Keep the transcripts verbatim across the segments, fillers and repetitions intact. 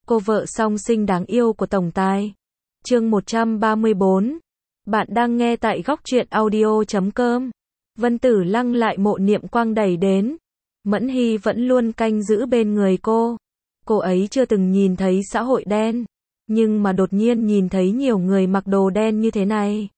cô vợ song sinh đáng yêu của tổng tài. Chương một trăm ba mươi bốn. Bạn đang nghe tại góc truyện audio chấm com. Vân Tử Lăng lại Mộ Niệm Quang đẩy đến. Mẫn Hy vẫn luôn canh giữ bên người cô. Cô ấy chưa từng nhìn thấy xã hội đen, nhưng mà đột nhiên nhìn thấy nhiều người mặc đồ đen như thế này.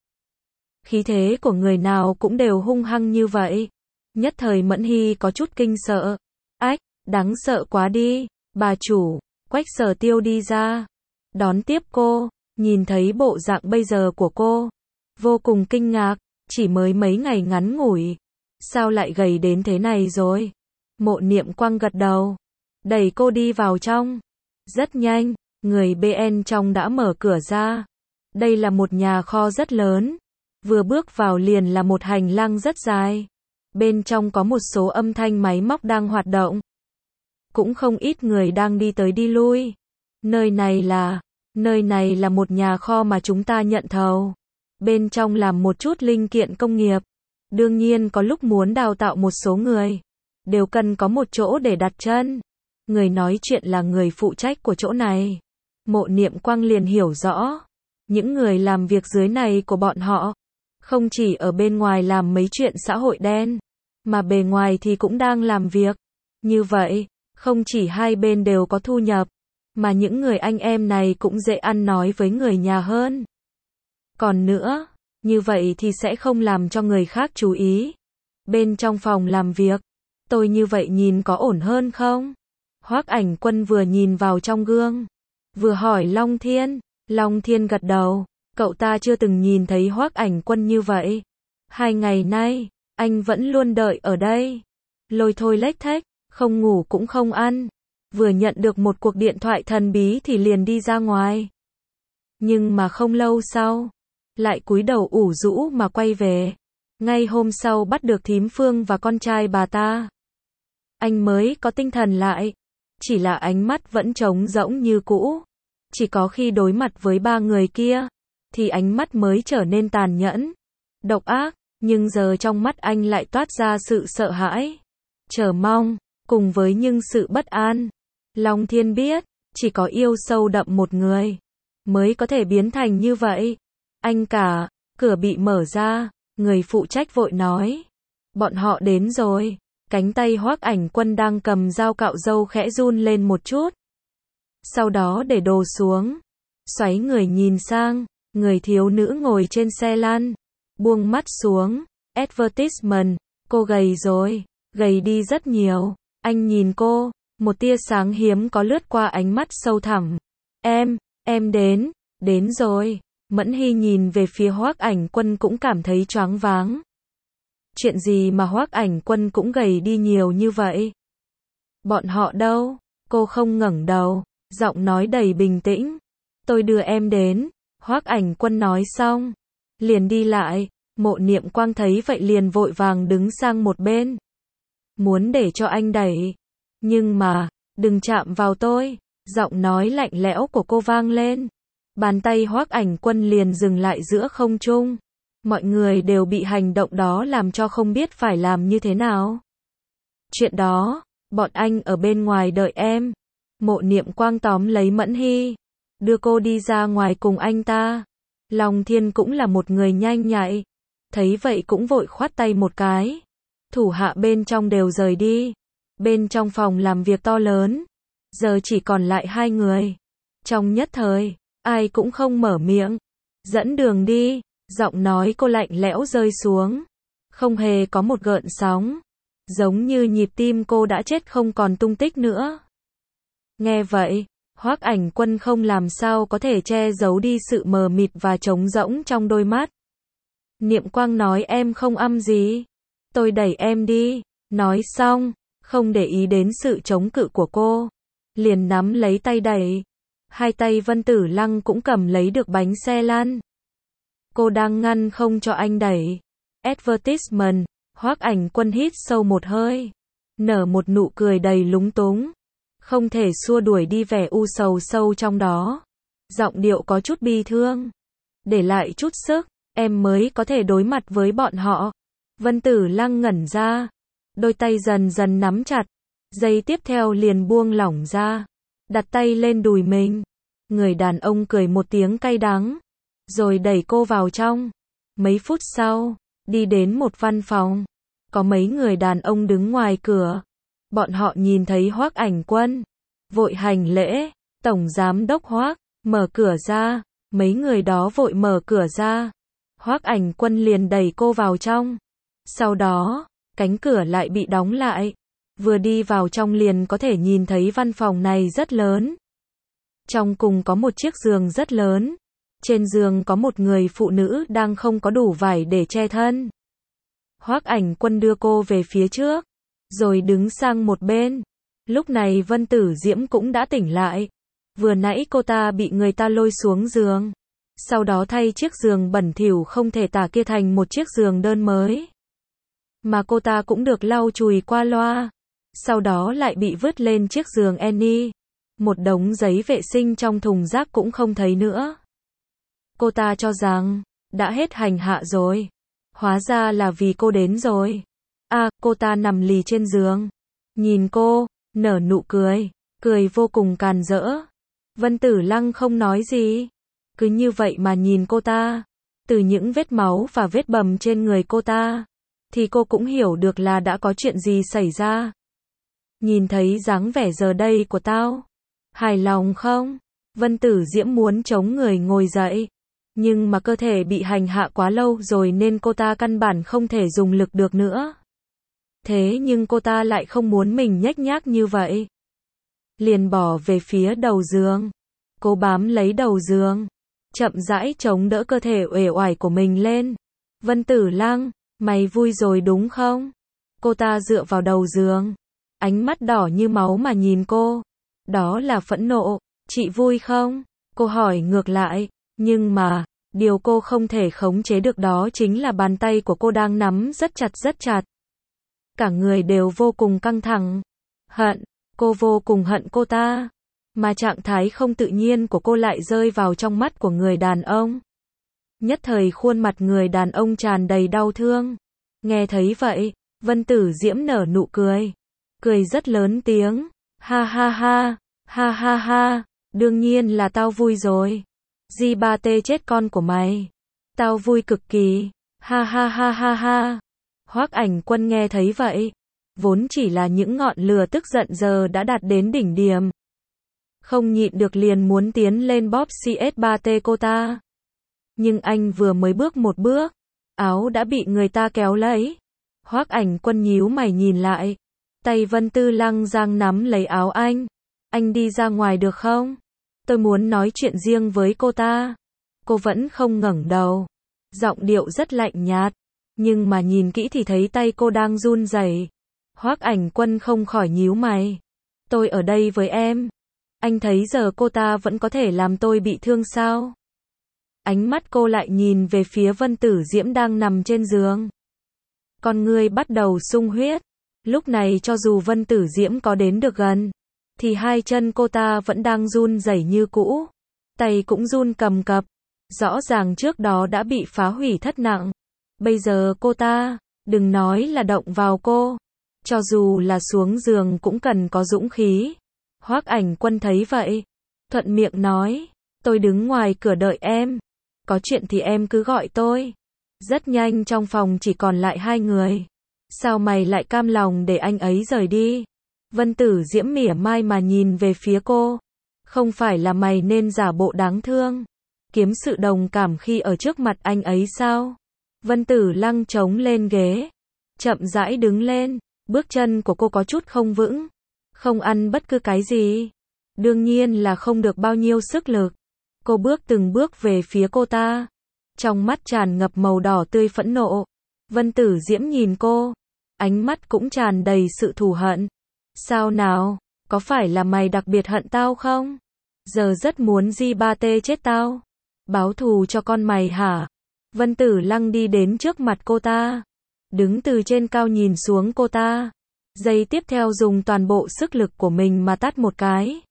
Khí thế của người nào cũng đều hung hăng như vậy. Nhất thời Mẫn Hy có chút kinh sợ. Ách, đáng sợ quá đi. Bà chủ, Quách Sở Tiêu đi ra, đón tiếp cô, nhìn thấy bộ dạng bây giờ của cô, vô cùng kinh ngạc, chỉ mới mấy ngày ngắn ngủi, sao lại gầy đến thế này rồi? Mộ Niệm Quang gật đầu, đẩy cô đi vào trong. Rất nhanh, người bên trong đã mở cửa ra. Đây là một nhà kho rất lớn, vừa bước vào liền là một hành lang rất dài. Bên trong có một số âm thanh máy móc đang hoạt động. Cũng không ít người đang đi tới đi lui. Nơi này là, nơi này là một nhà kho mà chúng ta nhận thầu. Bên trong làm một chút linh kiện công nghiệp. Đương nhiên có lúc muốn đào tạo một số người, đều cần có một chỗ để đặt chân. Người nói chuyện là người phụ trách của chỗ này. Mộ Niệm Quang liền hiểu rõ. Những người làm việc dưới này của bọn họ, không chỉ ở bên ngoài làm mấy chuyện xã hội đen, mà bề ngoài thì cũng đang làm việc. Như vậy, không chỉ hai bên đều có thu nhập, mà những người anh em này cũng dễ ăn nói với người nhà hơn. Còn nữa, như vậy thì sẽ không làm cho người khác chú ý. Bên trong phòng làm việc, tôi như vậy nhìn có ổn hơn không? Hoắc Ảnh Quân vừa nhìn vào trong gương, vừa hỏi Long Thiên. Long Thiên gật đầu, cậu ta chưa từng nhìn thấy Hoắc Ảnh Quân như vậy. Hai ngày nay, anh vẫn luôn đợi ở đây, lôi thôi lếch thếch, không ngủ cũng không ăn. Vừa nhận được một cuộc điện thoại thần bí thì liền đi ra ngoài. Nhưng mà không lâu sau, lại cúi đầu ủ rũ mà quay về. Ngay hôm sau bắt được thím Phương và con trai bà ta, anh mới có tinh thần lại. Chỉ là ánh mắt vẫn trống rỗng như cũ. Chỉ có khi đối mặt với ba người kia, thì ánh mắt mới trở nên tàn nhẫn, độc ác. Nhưng giờ trong mắt anh lại toát ra sự sợ hãi, chờ mong, cùng với những sự bất an. Long Thiên biết, chỉ có yêu sâu đậm một người, mới có thể biến thành như vậy. Anh cả, cửa bị mở ra, người phụ trách vội nói. Bọn họ đến rồi. Cánh tay Hoắc Ảnh Quân đang cầm dao cạo râu khẽ run lên một chút. Sau đó để đồ xuống. Xoáy người nhìn sang, người thiếu nữ ngồi trên xe lăn. Buông mắt xuống. Advertisement, cô gầy rồi, gầy đi rất nhiều. Anh nhìn cô, một tia sáng hiếm có lướt qua ánh mắt sâu thẳm. Em, em đến, đến rồi. Mẫn Hy nhìn về phía Hoắc Ảnh Quân cũng cảm thấy choáng váng. Chuyện gì mà Hoắc Ảnh Quân cũng gầy đi nhiều như vậy? Bọn họ đâu? Cô không ngẩng đầu, giọng nói đầy bình tĩnh. Tôi đưa em đến. Hoắc Ảnh Quân nói xong, liền đi lại. Mộ Niệm Quang thấy vậy liền vội vàng đứng sang một bên, muốn để cho anh đẩy. Nhưng mà, đừng chạm vào tôi. Giọng nói lạnh lẽo của cô vang lên. Bàn tay Hoắc Ảnh Quân liền dừng lại giữa không trung. Mọi người đều bị hành động đó làm cho không biết phải làm như thế nào. Chuyện đó, bọn anh ở bên ngoài đợi em. Mộ Niệm Quang tóm lấy Mẫn Hy, đưa cô đi ra ngoài cùng anh ta. Long Thiên cũng là một người nhanh nhạy, thấy vậy cũng vội khoát tay một cái. Thủ hạ bên trong đều rời đi. Bên trong phòng làm việc to lớn, giờ chỉ còn lại hai người. Trong nhất thời, ai cũng không mở miệng. Dẫn đường đi. Giọng nói cô lạnh lẽo rơi xuống, không hề có một gợn sóng, giống như nhịp tim cô đã chết không còn tung tích nữa. Nghe vậy, Hoắc Ảnh Quân không làm sao có thể che giấu đi sự mờ mịt và trống rỗng trong đôi mắt. Niệm Quang nói em không âm gì, tôi đẩy em đi. Nói xong, không để ý đến sự chống cự của cô, liền nắm lấy tay đẩy. Hai tay Vân Tử Lăng cũng cầm lấy được bánh xe lăn. Cô đang ngăn không cho anh đẩy. Advertisement. Hoắc Ảnh Quân hít sâu một hơi, nở một nụ cười đầy lúng túng, không thể xua đuổi đi vẻ u sầu sâu trong đó. Giọng điệu có chút bi thương. Để lại chút sức, em mới có thể đối mặt với bọn họ. Vân Tử Lăng ngẩn ra, đôi tay dần dần nắm chặt, giây tiếp theo liền buông lỏng ra. đặt tay lên đùi mình. Người đàn ông cười một tiếng cay đắng, rồi đẩy cô vào trong. Mấy phút sau, đi đến một văn phòng, có mấy người đàn ông đứng ngoài cửa. Bọn họ nhìn thấy Hoắc Ảnh Quân, vội hành lễ, "Tổng giám đốc Hoắc." Mở cửa ra, mấy người đó vội mở cửa ra. Hoắc Ảnh Quân liền đẩy cô vào trong. Sau đó, cánh cửa lại bị đóng lại. Vừa đi vào trong liền có thể nhìn thấy văn phòng này rất lớn. Trong cùng có một chiếc giường rất lớn. Trên giường có một người phụ nữ đang không có đủ vải để che thân. Hoắc Ảnh Quân đưa cô về phía trước, rồi đứng sang một bên. Lúc này Vân Tử Diễm cũng đã tỉnh lại. Vừa nãy cô ta bị người ta lôi xuống giường, sau đó thay chiếc giường bẩn thỉu không thể tả kia thành một chiếc giường đơn mới. Mà cô ta cũng được lau chùi qua loa, sau đó lại bị vứt lên chiếc giường Annie. Một đống giấy vệ sinh trong thùng rác cũng không thấy nữa. Cô ta cho rằng đã hết hành hạ rồi. Hóa ra là vì cô đến rồi. À, cô ta nằm lì trên giường, nhìn cô, nở nụ cười, cười vô cùng càn rỡ. Vân Tử Lăng không nói gì, cứ như vậy mà nhìn cô ta. Từ những vết máu và vết bầm trên người cô ta, thì cô cũng hiểu được là đã có chuyện gì xảy ra. Nhìn thấy dáng vẻ giờ đây của tao, hài lòng không? Vân Tử Diễm muốn chống người ngồi dậy, nhưng mà cơ thể bị hành hạ quá lâu rồi nên cô ta căn bản không thể dùng lực được nữa. Thế nhưng cô ta lại không muốn mình nhếch nhác như vậy. Liền bỏ về phía đầu giường. Cô bám lấy đầu giường, chậm rãi chống đỡ cơ thể uể oải của mình lên. Vân Tử Lăng, mày vui rồi đúng không? Cô ta dựa vào đầu giường, ánh mắt đỏ như máu mà nhìn cô. Đó là phẫn nộ. Chị vui không? Cô hỏi ngược lại. Nhưng mà, điều cô không thể khống chế được đó chính là bàn tay của cô đang nắm rất chặt rất chặt. Cả người đều vô cùng căng thẳng. Hận, cô vô cùng hận cô ta. Mà trạng thái không tự nhiên của cô lại rơi vào trong mắt của người đàn ông. Nhất thời khuôn mặt người đàn ông tràn đầy đau thương. Nghe thấy vậy, Vân Tử Diễm nở nụ cười. Cười rất lớn tiếng. Ha ha ha, ha ha ha, đương nhiên là tao vui rồi. Di ba tê chết con của mày. Tao vui cực kỳ. Ha ha ha ha ha. Hoắc Ảnh Quân nghe thấy vậy, vốn chỉ là những ngọn lửa tức giận giờ đã đạt đến đỉnh điểm. Không nhịn được liền muốn tiến lên bóp xê ét ba tê cô ta. Nhưng anh vừa mới bước một bước, áo đã bị người ta kéo lấy. Hoắc Ảnh Quân nhíu mày nhìn lại, tay Vân Tư Lăng giang nắm lấy áo anh. Anh đi ra ngoài được không? Tôi muốn nói chuyện riêng với cô ta. Cô vẫn không ngẩng đầu, giọng điệu rất lạnh nhạt, nhưng mà nhìn kỹ thì thấy tay cô đang run rẩy. Hoắc Ảnh Quân không khỏi nhíu mày. Tôi ở đây với em. Anh thấy giờ cô ta vẫn có thể làm tôi bị thương sao? Ánh mắt cô lại nhìn về phía Vân Tử Diễm đang nằm trên giường. Con ngươi bắt đầu sung huyết. Lúc này cho dù Vân Tử Diễm có đến được gần, thì hai chân cô ta vẫn đang run rẩy như cũ. Tay cũng run cầm cập. Rõ ràng trước đó đã bị phá hủy thất nặng. Bây giờ cô ta, đừng nói là động vào cô, cho dù là xuống giường cũng cần có dũng khí. Hoắc Ảnh Quân thấy vậy, thuận miệng nói, tôi đứng ngoài cửa đợi em. Có chuyện thì em cứ gọi tôi. Rất nhanh trong phòng chỉ còn lại hai người. Sao mày lại cam lòng để anh ấy rời đi? Vân Tử Diễm mỉa mai mà nhìn về phía cô. Không phải là mày nên giả bộ đáng thương, kiếm sự đồng cảm khi ở trước mặt anh ấy sao? Vân Tử Lăng chống lên ghế, chậm rãi đứng lên, bước chân của cô có chút không vững, không ăn bất cứ cái gì. Đương nhiên là không được bao nhiêu sức lực. Cô bước từng bước về phía cô ta, trong mắt tràn ngập màu đỏ tươi phẫn nộ. Vân Tử Diễm nhìn cô, ánh mắt cũng tràn đầy sự thù hận. Sao nào, có phải là mày đặc biệt hận tao không? Giờ rất muốn Di ba tê chết tao, báo thù cho con mày hả? Vân Tử Lăng đi đến trước mặt cô ta, đứng từ trên cao nhìn xuống cô ta. Giây tiếp theo dùng toàn bộ sức lực của mình mà tát một cái.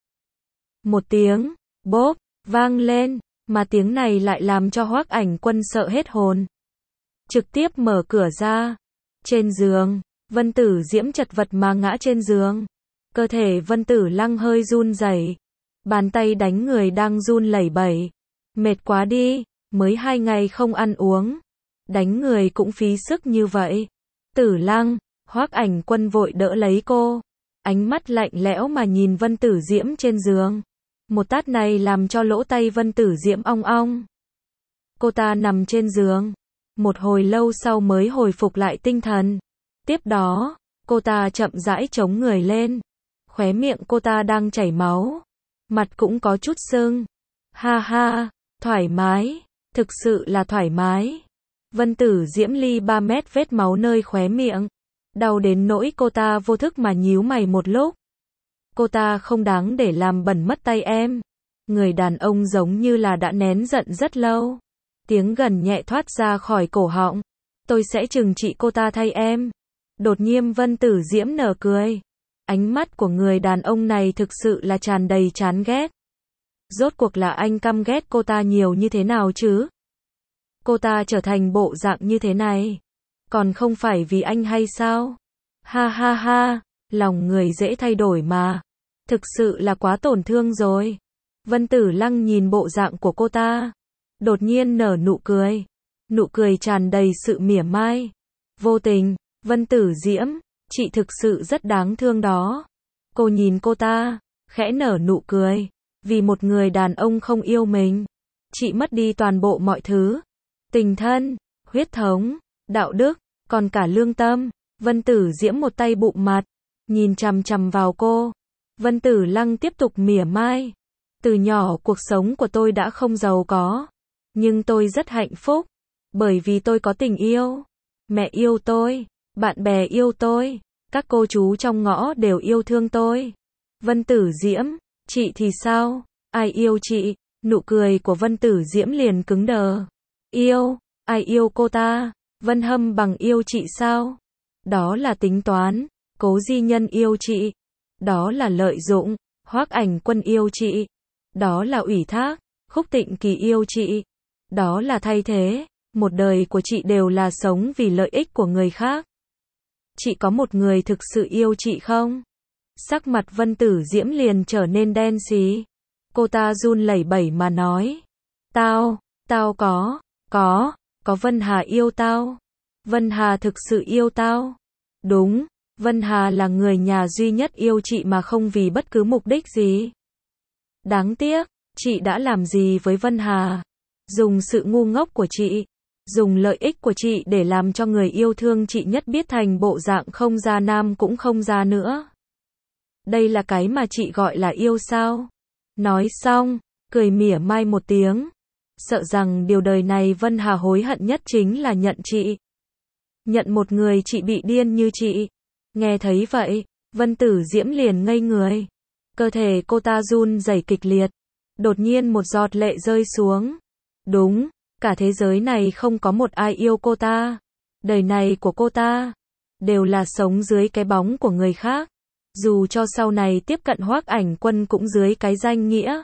Một tiếng, bốp, vang lên, mà tiếng này lại làm cho Hoắc Ảnh Quân sợ hết hồn. Trực tiếp mở cửa ra. Trên giường, Vân Tử Diễm chật vật mà ngã trên giường. Cơ thể Vân Tử Lăng hơi run rẩy, Bàn tay đánh người đang run lẩy bẩy. Mệt quá đi, mới hai ngày không ăn uống. Đánh người cũng phí sức như vậy. Tử Lăng, Hoắc Ảnh Quân vội đỡ lấy cô. Ánh mắt lạnh lẽo mà nhìn Vân Tử Diễm trên giường. Một tát này làm cho lỗ tay Vân Tử Diễm ong ong. Cô ta nằm trên giường. Một hồi lâu sau mới hồi phục lại tinh thần. Tiếp đó, cô ta chậm rãi chống người lên. Khóe miệng cô ta đang chảy máu. Mặt cũng có chút sưng. Ha ha, thoải mái, thực sự là thoải mái. Vân Tử Diễm ly ba mét vết máu nơi khóe miệng. Đau đến nỗi cô ta vô thức mà nhíu mày một lúc. Cô ta không đáng để làm bẩn mất tay em. Người đàn ông giống như là đã nén giận rất lâu. Tiếng gằn nhẹ thoát ra khỏi cổ họng. Tôi sẽ trừng trị cô ta thay em. Đột nhiên Vân Tử Diễm nở cười. Ánh mắt của người đàn ông này thực sự là tràn đầy chán ghét. Rốt cuộc là anh căm ghét cô ta nhiều như thế nào chứ? Cô ta trở thành bộ dạng như thế này. Còn không phải vì anh hay sao? Ha ha ha, lòng người dễ thay đổi mà. Thực sự là quá tổn thương rồi. Vân Tử Lăng nhìn bộ dạng của cô ta. Đột nhiên nở nụ cười. Nụ cười tràn đầy sự mỉa mai. Vô tình, Vân Tử Diễm, chị thực sự rất đáng thương đó. Cô nhìn cô ta, khẽ nở nụ cười. Vì một người đàn ông không yêu mình, chị mất đi toàn bộ mọi thứ. Tình thân, huyết thống, đạo đức, còn cả lương tâm. Vân Tử Diễm một tay bụng mặt, nhìn chằm chằm vào cô. Vân Tử Lăng tiếp tục mỉa mai. Từ nhỏ cuộc sống của tôi đã không giàu có. Nhưng tôi rất hạnh phúc. Bởi vì tôi có tình yêu. Mẹ yêu tôi, bạn bè yêu tôi, các cô chú trong ngõ đều yêu thương tôi. Vân Tử Diễm, chị thì sao? Ai yêu chị? Nụ cười của Vân Tử Diễm liền cứng đờ. Yêu? Ai yêu cô ta? Vân Hâm Bằng yêu chị sao? Đó là tính toán. Cố Di Nhân yêu chị. Đó là lợi dụng. Hoắc Ảnh Quân yêu chị. Đó là ủy thác. Khúc Tịnh Kỳ yêu chị. Đó là thay thế. Một đời của chị đều là sống vì lợi ích của người khác. Chị có một người thực sự yêu chị không? Sắc mặt Vân Tử Diễm liền trở nên đen xì. Cô ta run lẩy bẩy mà nói. Tao, tao có, có, có Vân Hà yêu tao. Vân Hà thực sự yêu tao. Đúng, Vân Hà là người nhà duy nhất yêu chị mà không vì bất cứ mục đích gì. Đáng tiếc, chị đã làm gì với Vân Hà? Dùng sự ngu ngốc của chị, dùng lợi ích của chị để làm cho người yêu thương chị nhất biết thành bộ dạng không ra nam cũng không ra nữa. Đây là cái mà chị gọi là yêu sao? Nói xong, cười mỉa mai một tiếng. Sợ rằng điều đời này Vân Hà hối hận nhất chính là nhận chị. Nhận một người chị bị điên như chị. Nghe thấy vậy, Vân Tử Diễm liền ngây người. Cơ thể cô ta run rẩy kịch liệt. Đột nhiên một giọt lệ rơi xuống. Đúng, cả thế giới này không có một ai yêu cô ta. Đời này của cô ta đều là sống dưới cái bóng của người khác. Dù cho sau này tiếp cận Hoắc Ảnh Quân cũng dưới cái danh nghĩa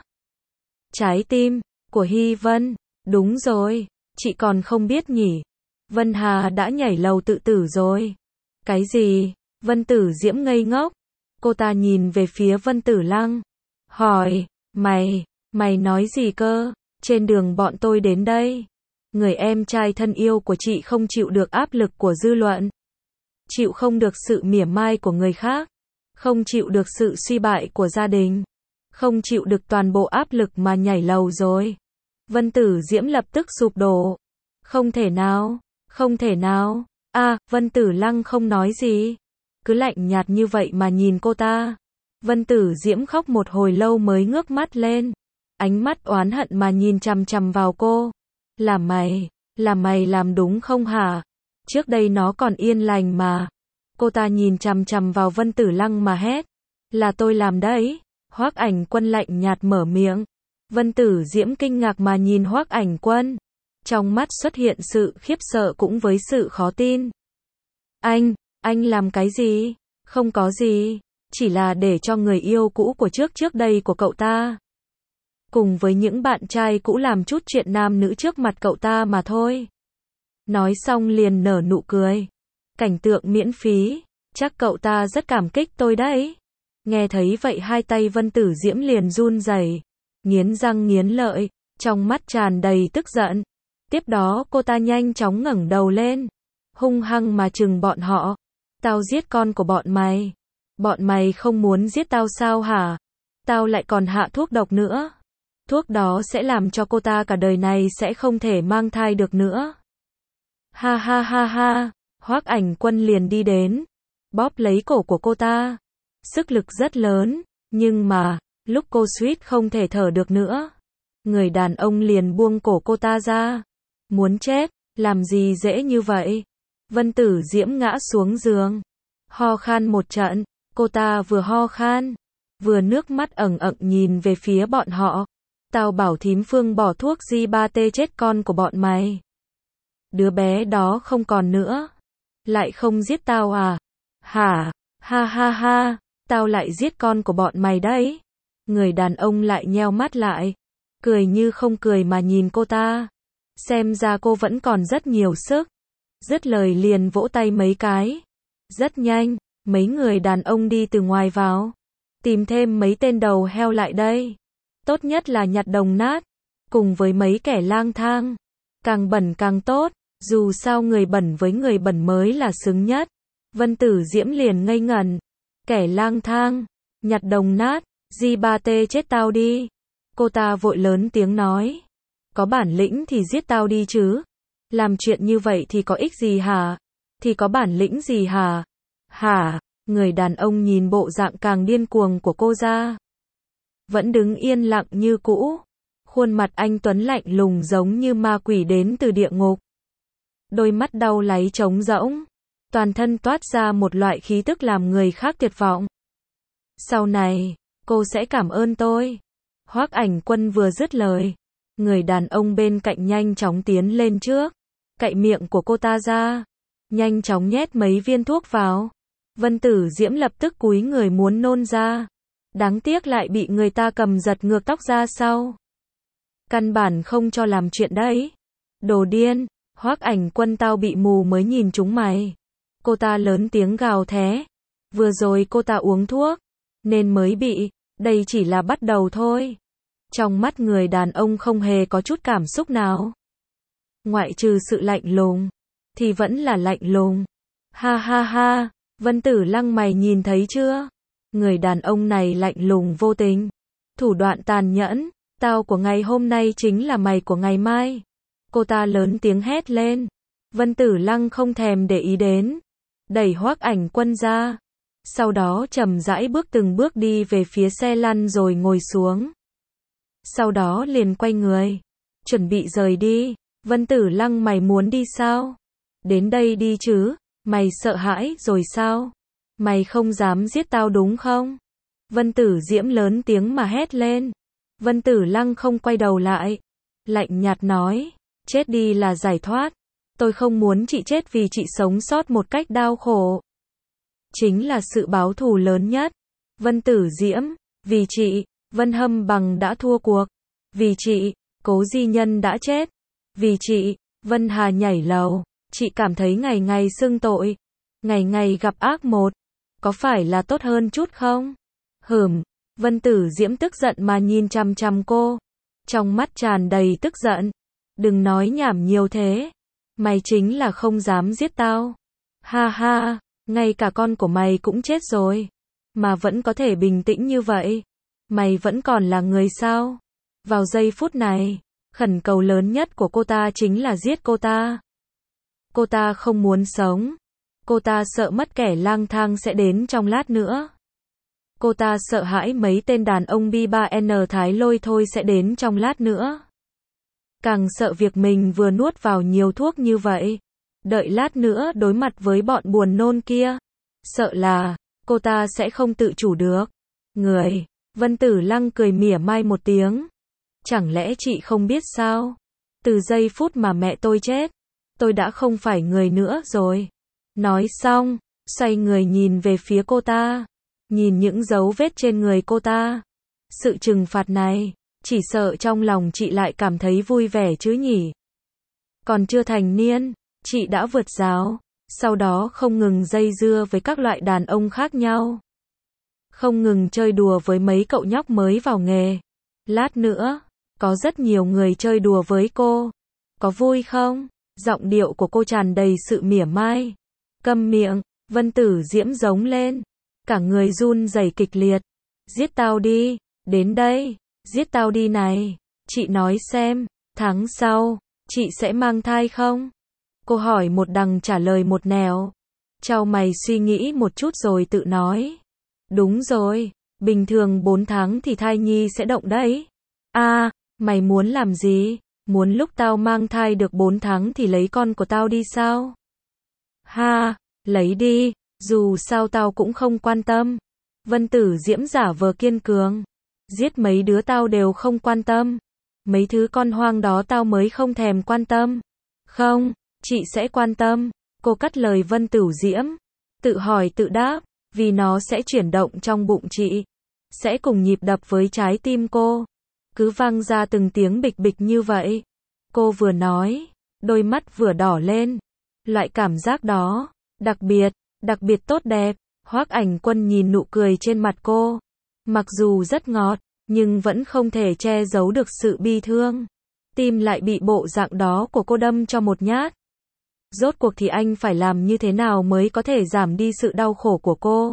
trái tim của Hy Vân. Đúng rồi, chị còn không biết nhỉ. Vân Hà đã nhảy lầu tự tử rồi. Cái gì? Vân Tử Diễm ngây ngốc. Cô ta nhìn về phía Vân Tử Lăng. Hỏi, mày, mày nói gì cơ? Trên đường bọn tôi đến đây. Người em trai thân yêu của chị không chịu được áp lực của dư luận. Chịu không được sự mỉa mai của người khác. Không chịu được sự suy bại của gia đình. Không chịu được toàn bộ áp lực mà nhảy lầu rồi. Vân Tử Diễm lập tức sụp đổ. Không thể nào, không thể nào. À, Vân Tử Lăng không nói gì. Cứ lạnh nhạt như vậy mà nhìn cô ta. Vân Tử Diễm khóc một hồi lâu mới ngước mắt lên. Ánh mắt oán hận mà nhìn chằm chằm vào cô. Là mày, là mày làm đúng không hả? Trước đây nó còn yên lành mà. Cô ta nhìn chằm chằm vào Vân Tử Lăng mà hét. Là tôi làm đấy. Hoắc Ảnh Quân lạnh nhạt mở miệng. Vân Tử Diễm kinh ngạc mà nhìn Hoắc Ảnh Quân. Trong mắt xuất hiện sự khiếp sợ cũng với sự khó tin. Anh, anh làm cái gì? Không có gì. Chỉ là để cho người yêu cũ của trước trước đây của cậu ta. Cùng với những bạn trai cũ làm chút chuyện nam nữ trước mặt cậu ta mà thôi. Nói xong liền nở nụ cười. Cảnh tượng miễn phí. Chắc cậu ta rất cảm kích tôi đấy. Nghe thấy vậy hai tay Vân Tử Diễm liền run rẩy, nghiến răng nghiến lợi, trong mắt tràn đầy tức giận. Tiếp đó cô ta nhanh chóng ngẩng đầu lên, hung hăng mà trừng bọn họ. Tao giết con của bọn mày. Bọn mày không muốn giết tao sao hả? Tao lại còn hạ thuốc độc nữa. Thuốc đó sẽ làm cho cô ta cả đời này sẽ không thể mang thai được nữa. Ha ha ha ha, Hoắc Ảnh Quân liền đi đến, bóp lấy cổ của cô ta. Sức lực rất lớn, nhưng mà, lúc cô suýt không thể thở được nữa, người đàn ông liền buông cổ cô ta ra. Muốn chết, làm gì dễ như vậy? Vân Tử Diễm ngã xuống giường, ho khan một trận, cô ta vừa ho khan, vừa nước mắt ẩn ẩn nhìn về phía bọn họ. Tao bảo thím Phương bỏ thuốc G ba T chết con của bọn mày. Đứa bé đó không còn nữa. Lại không giết tao à? Hả? Ha ha ha, tao lại giết con của bọn mày đấy. Người đàn ông lại nheo mắt lại, cười như không cười mà nhìn cô ta. Xem ra cô vẫn còn rất nhiều sức. Dứt lời liền vỗ tay mấy cái. Rất nhanh, mấy người đàn ông đi từ ngoài vào, tìm thêm mấy tên đầu heo lại đây. Tốt nhất là nhặt đồng nát, cùng với mấy kẻ lang thang. Càng bẩn càng tốt, dù sao người bẩn với người bẩn mới là xứng nhất. Vân Tử Diễm liền ngây ngẩn. Kẻ lang thang, nhặt đồng nát, G ba T chết tao đi. Cô ta vội lớn tiếng nói. Có bản lĩnh thì giết tao đi chứ. Làm chuyện như vậy thì có ích gì hả? Thì có bản lĩnh gì hả? Hả? Người đàn ông nhìn bộ dạng càng điên cuồng của cô ra, vẫn đứng yên lặng như cũ. Khuôn mặt anh tuấn lạnh lùng giống như ma quỷ đến từ địa ngục. Đôi mắt đau láy trống rỗng, toàn thân toát ra một loại khí tức làm người khác tuyệt vọng. Sau này, cô sẽ cảm ơn tôi. Hoắc Ảnh Quân vừa dứt lời, người đàn ông bên cạnh nhanh chóng tiến lên trước, cạy miệng của cô ta ra, nhanh chóng nhét mấy viên thuốc vào. Vân Tử Diễm lập tức cúi người muốn nôn ra. Đáng tiếc lại bị người ta cầm giật ngược tóc ra sau. Căn bản không cho làm chuyện đấy. Đồ điên, Hoắc Ảnh Quân tao bị mù mới nhìn chúng mày. Cô ta lớn tiếng gào thé. Vừa rồi cô ta uống thuốc, nên mới bị, đây chỉ là bắt đầu thôi. Trong mắt người đàn ông không hề có chút cảm xúc nào. Ngoại trừ sự lạnh lùng, thì vẫn là lạnh lùng. Ha ha ha, Vân Tử Lăng mày nhìn thấy chưa? Người đàn ông này lạnh lùng vô tình, thủ đoạn tàn nhẫn, tao của ngày hôm nay chính là mày của ngày mai. Cô ta lớn tiếng hét lên. Vân Tử Lăng không thèm để ý đến, đẩy Hoắc Ảnh Quân ra, sau đó chậm rãi bước từng bước đi về phía xe lăn rồi ngồi xuống. Sau đó liền quay người, chuẩn bị rời đi. Vân Tử Lăng mày muốn đi sao? Đến đây đi chứ, mày sợ hãi rồi sao? Mày không dám giết tao đúng không? Vân Tử Diễm lớn tiếng mà hét lên. Vân Tử Lăng không quay đầu lại, lạnh nhạt nói, chết đi là giải thoát. Tôi không muốn chị chết vì chị sống sót một cách đau khổ. Chính là sự báo thù lớn nhất. Vân Tử Diễm, vì chị, Vân Hâm Bằng đã thua cuộc. Vì chị, Cố Di Nhân đã chết. Vì chị, Vân Hà nhảy lầu. Chị cảm thấy ngày ngày xưng tội, ngày ngày gặp ác một. Có phải là tốt hơn chút không? Hửm, Vân Tử Diễm tức giận mà nhìn chằm chằm cô, trong mắt tràn đầy tức giận. Đừng nói nhảm nhiều thế. Mày chính là không dám giết tao. Ha ha, ngay cả con của mày cũng chết rồi, mà vẫn có thể bình tĩnh như vậy. Mày vẫn còn là người sao? Vào giây phút này, khẩn cầu lớn nhất của cô ta chính là giết cô ta. Cô ta không muốn sống. Cô ta sợ mất kẻ lang thang sẽ đến trong lát nữa. Cô ta sợ hãi mấy tên đàn ông B ba N Thái Lôi Thôi sẽ đến trong lát nữa. Càng sợ việc mình vừa nuốt vào nhiều thuốc như vậy, đợi lát nữa đối mặt với bọn buồn nôn kia, sợ là cô ta sẽ không tự chủ được. Người, Vân Tử Lăng cười mỉa mai một tiếng. Chẳng lẽ chị không biết sao? Từ giây phút mà mẹ tôi chết, tôi đã không phải người nữa rồi. Nói xong, xoay người nhìn về phía cô ta, nhìn những dấu vết trên người cô ta. Sự trừng phạt này, chỉ sợ trong lòng chị lại cảm thấy vui vẻ chứ nhỉ. Còn chưa thành niên, chị đã vượt rào, sau đó không ngừng dây dưa với các loại đàn ông khác nhau. không ngừng chơi đùa với mấy cậu nhóc mới vào nghề. Lát nữa, có rất nhiều người chơi đùa với cô. Có vui không? Giọng điệu của cô tràn đầy sự mỉa mai. Câm miệng, Vân Tử Diễm giống lên. Cả người run rẩy kịch liệt. Giết tao đi, đến đây, giết tao đi này. Chị nói xem, tháng sau, chị sẽ mang thai không? Cô hỏi một đằng trả lời một nẻo. Chau mày suy nghĩ một chút rồi tự nói. Đúng rồi, bình thường bốn tháng thì thai nhi sẽ động đấy. À, mày muốn làm gì? Muốn lúc tao mang thai được bốn tháng thì lấy con của tao đi sao? Ha, lấy đi, dù sao tao cũng không quan tâm. Vân Tử Diễm giả vờ kiên cường. Giết mấy đứa tao đều không quan tâm. Mấy thứ con hoang đó tao mới không thèm quan tâm. Không, chị sẽ quan tâm. Cô cắt lời Vân Tử Diễm. Tự hỏi tự đáp, vì nó sẽ chuyển động trong bụng chị. Sẽ cùng nhịp đập với trái tim cô. Cứ vang ra từng tiếng bịch bịch như vậy. Cô vừa nói, đôi mắt vừa đỏ lên. Loại cảm giác đó, đặc biệt, đặc biệt tốt đẹp. Hoắc Ảnh Quân nhìn nụ cười trên mặt cô. Mặc dù rất ngọt, nhưng vẫn không thể che giấu được sự bi thương. Tim lại bị bộ dạng đó của cô đâm cho một nhát. Rốt cuộc thì anh phải làm như thế nào mới có thể giảm đi sự đau khổ của cô?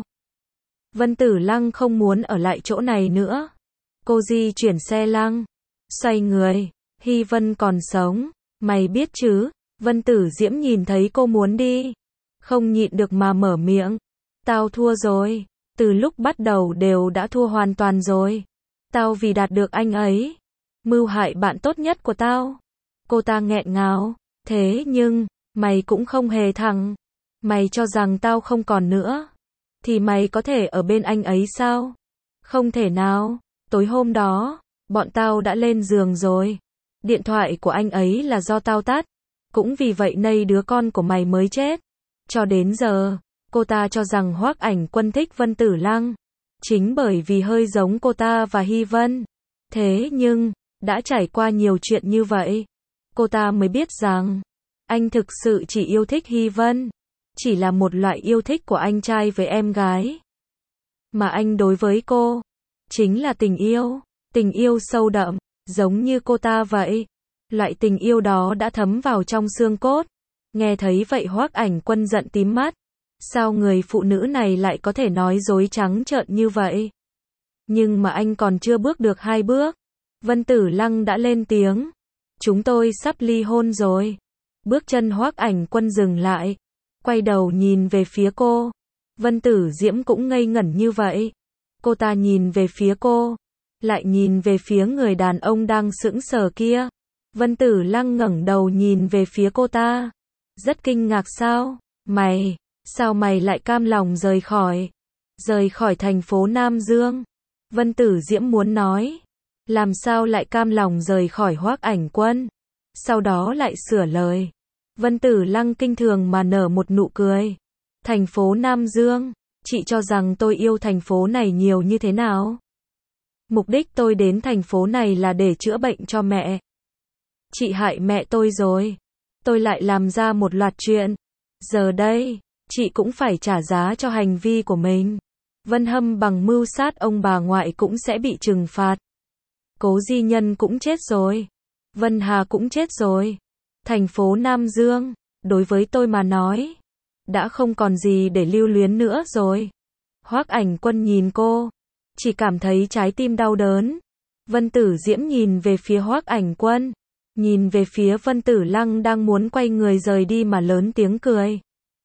Vân Tử Lăng không muốn ở lại chỗ này nữa. Cô di chuyển xe lăng, xoay người. Hy Vân còn sống, mày biết chứ? Vân Tử Diễm nhìn thấy cô muốn đi, không nhịn được mà mở miệng. Tao thua rồi, từ lúc bắt đầu đều đã thua hoàn toàn rồi. Tao vì đạt được anh ấy, mưu hại bạn tốt nhất của tao. Cô ta nghẹn ngào, thế nhưng, mày cũng không hề thằng. Mày cho rằng tao không còn nữa, thì mày có thể ở bên anh ấy sao? Không thể nào, tối hôm đó, bọn tao đã lên giường rồi. Điện thoại của anh ấy là do tao tắt. Cũng vì vậy nay đứa con của mày mới chết. Cho đến giờ, cô ta cho rằng Hoắc Ảnh Quân thích Vân Tử Lăng. Chính bởi vì hơi giống cô ta và Hy Vân. Thế nhưng, đã trải qua nhiều chuyện như vậy, cô ta mới biết rằng, anh thực sự chỉ yêu thích Hy Vân. Chỉ là một loại yêu thích của anh trai với em gái. Mà anh đối với cô, chính là tình yêu. Tình yêu sâu đậm, giống như cô ta vậy. Loại tình yêu đó đã thấm vào trong xương cốt. Nghe thấy vậy Hoắc Ảnh Quân giận tím mắt. Sao người phụ nữ này lại có thể nói dối trắng trợn như vậy? Nhưng mà anh còn chưa bước được hai bước. Vân Tử Lăng đã lên tiếng. Chúng tôi sắp ly hôn rồi. Bước chân Hoắc Ảnh Quân dừng lại. Quay đầu nhìn về phía cô. Vân Tử Diễm cũng ngây ngẩn như vậy. Cô ta nhìn về phía cô. Lại nhìn về phía người đàn ông đang sững sờ kia. Vân Tử Lăng ngẩng đầu nhìn về phía cô ta. Rất kinh ngạc sao? Mày, sao mày lại cam lòng rời khỏi? Rời khỏi thành phố Nam Dương? Vân Tử Diễm muốn nói. Làm sao lại cam lòng rời khỏi Hoắc Ảnh Quân? Sau đó lại sửa lời. Vân Tử Lăng kinh thường mà nở một nụ cười. Thành phố Nam Dương, chị cho rằng tôi yêu thành phố này nhiều như thế nào? Mục đích tôi đến thành phố này là để chữa bệnh cho mẹ. Chị hại mẹ tôi rồi. Tôi lại làm ra một loạt chuyện. Giờ đây, chị cũng phải trả giá cho hành vi của mình. Vân Hâm bằng mưu sát ông bà ngoại cũng sẽ bị trừng phạt. Cố Di Nhân cũng chết rồi. Vân Hà cũng chết rồi. Thành phố Nam Dương, đối với tôi mà nói, đã không còn gì để lưu luyến nữa rồi. Hoắc Ảnh Quân nhìn cô, chỉ cảm thấy trái tim đau đớn. Vân Tử Diễm nhìn về phía Hoắc Ảnh Quân, nhìn về phía Vân Tử Lăng đang muốn quay người rời đi mà lớn tiếng cười.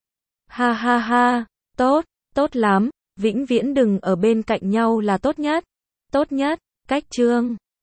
Ha ha ha, tốt, tốt lắm, vĩnh viễn đừng ở bên cạnh nhau là tốt nhất. Tốt nhất, cách chương.